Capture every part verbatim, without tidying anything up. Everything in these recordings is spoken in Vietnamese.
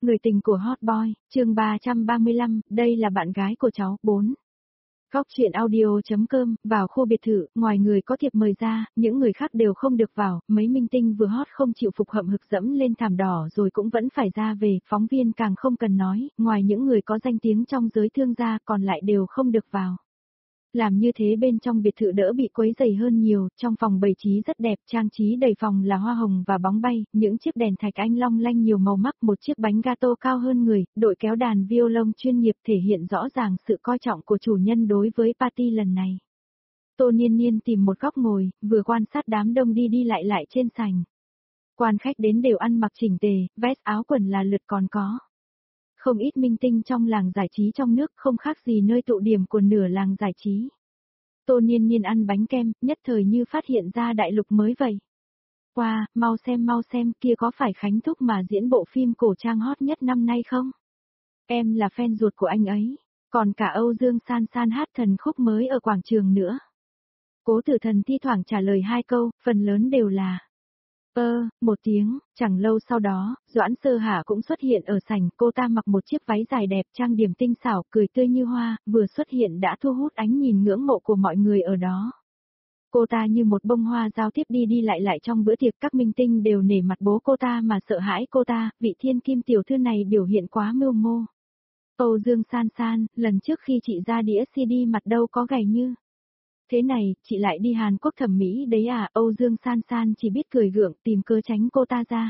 Người tình của Hot Boy, chương ba trăm ba mươi lăm, đây là bạn gái của cháu, bốn. Góc truyện audio.com, vào khu biệt thự, ngoài người có thiệp mời ra, những người khác đều không được vào, mấy minh tinh vừa hot không chịu phục hậm hực dẫm lên thảm đỏ rồi cũng vẫn phải ra về, phóng viên càng không cần nói, ngoài những người có danh tiếng trong giới thương gia còn lại đều không được vào. Làm như thế bên trong biệt thự đỡ bị quấy rầy hơn nhiều, trong phòng bày trí rất đẹp, trang trí đầy phòng là hoa hồng và bóng bay, những chiếc đèn thạch anh long lanh nhiều màu sắc, một chiếc bánh gato cao hơn người, đội kéo đàn violon chuyên nghiệp thể hiện rõ ràng sự coi trọng của chủ nhân đối với party lần này. Tô Niên Niên tìm một góc ngồi, vừa quan sát đám đông đi đi lại lại trên sảnh. Quan khách đến đều ăn mặc chỉnh tề, vest áo quần là lượt còn có. Không ít minh tinh trong làng giải trí trong nước không khác gì nơi tụ điểm của nửa làng giải trí. Tô Niên Niên ăn bánh kem, nhất thời như phát hiện ra đại lục mới vậy. Wow, mau xem mau xem, kia có phải Khánh Thúc mà diễn bộ phim cổ trang hot nhất năm nay không? Em là fan ruột của anh ấy, còn cả Âu Dương San San hát thần khúc mới ở quảng trường nữa. Cố Tử Thần thi thoảng trả lời hai câu, phần lớn đều là ơ, một tiếng, chẳng lâu sau đó, Doãn Sơ Hạ cũng xuất hiện ở sảnh, cô ta mặc một chiếc váy dài đẹp trang điểm tinh xảo, cười tươi như hoa, vừa xuất hiện đã thu hút ánh nhìn ngưỡng mộ của mọi người ở đó. Cô ta như một bông hoa giao tiếp đi đi lại lại trong bữa tiệc, các minh tinh đều nể mặt bố cô ta mà sợ hãi cô ta, vị thiên kim tiểu thư này biểu hiện quá mưu mô. Âu Dương San San, lần trước khi chị ra đĩa xê đê mặt đâu có gầy như thế này, chị lại đi Hàn Quốc thẩm mỹ đấy à? Âu Dương San San chỉ biết cười gượng tìm cớ tránh cô ta ra.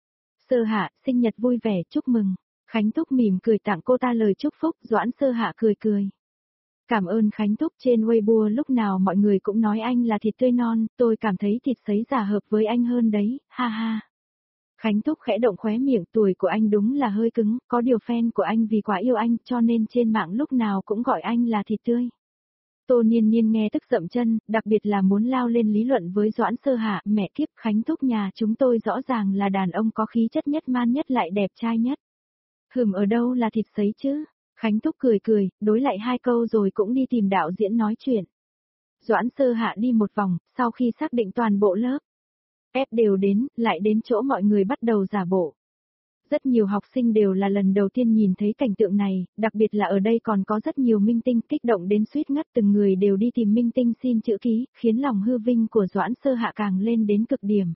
Sơ Hạ, sinh nhật vui vẻ, chúc mừng. Khánh Thúc mỉm cười tặng cô ta lời chúc phúc, Doãn Sơ Hạ cười cười. Cảm ơn Khánh Thúc, trên Weibo lúc nào mọi người cũng nói anh là thịt tươi non, tôi cảm thấy thịt sấy già hợp với anh hơn đấy, ha ha. Khánh Thúc khẽ động khóe miệng, tuổi của anh đúng là hơi cứng, có điều fan của anh vì quá yêu anh cho nên trên mạng lúc nào cũng gọi anh là thịt tươi. Tô Niên Niên nghe tức dậm chân, đặc biệt là muốn lao lên lý luận với Doãn Sơ Hạ, mẹ kiếp, Khánh Thúc nhà chúng tôi rõ ràng là đàn ông có khí chất nhất, man nhất lại đẹp trai nhất. Hừm, ở đâu là thịt sấy chứ? Khánh Thúc cười cười, đối lại hai câu rồi cũng đi tìm đạo diễn nói chuyện. Doãn Sơ Hạ đi một vòng, sau khi xác định toàn bộ lớp ép đều đến, lại đến chỗ mọi người bắt đầu giả bộ. Rất nhiều học sinh đều là lần đầu tiên nhìn thấy cảnh tượng này, đặc biệt là ở đây còn có rất nhiều minh tinh, kích động đến suýt ngất, từng người đều đi tìm minh tinh xin chữ ký, khiến lòng hư vinh của Doãn Sơ Hạ càng lên đến cực điểm.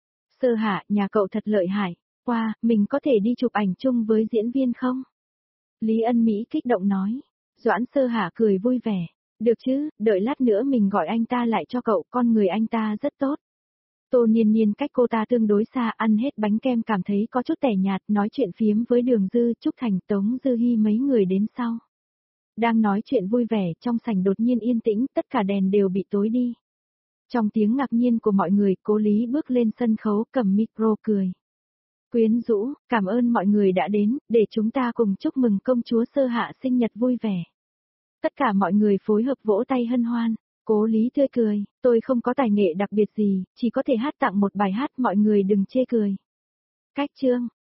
Sơ Hạ, nhà cậu thật lợi hại, wow, mình có thể đi chụp ảnh chung với diễn viên không? Lý Ân Mỹ kích động nói. Doãn Sơ Hạ cười vui vẻ, được chứ, đợi lát nữa mình gọi anh ta lại cho cậu, con người anh ta rất tốt. Tô Niên Niên cách cô ta tương đối xa, ăn hết bánh kem cảm thấy có chút tẻ nhạt, nói chuyện phiếm với Đường Dư, Trúc Thành, Tống Dư Hi mấy người đến sau. Đang nói chuyện vui vẻ, trong sảnh đột nhiên yên tĩnh, tất cả đèn đều bị tối đi. Trong tiếng ngạc nhiên của mọi người, Cố Lý bước lên sân khấu cầm micro cười. Quyến rũ, cảm ơn mọi người đã đến, để chúng ta cùng chúc mừng công chúa Sơ Hạ sinh nhật vui vẻ. Tất cả mọi người phối hợp vỗ tay hân hoan. Cố Lý tươi cười, tôi không có tài nghệ đặc biệt gì, chỉ có thể hát tặng một bài hát, mọi người đừng chê cười. Cách chương.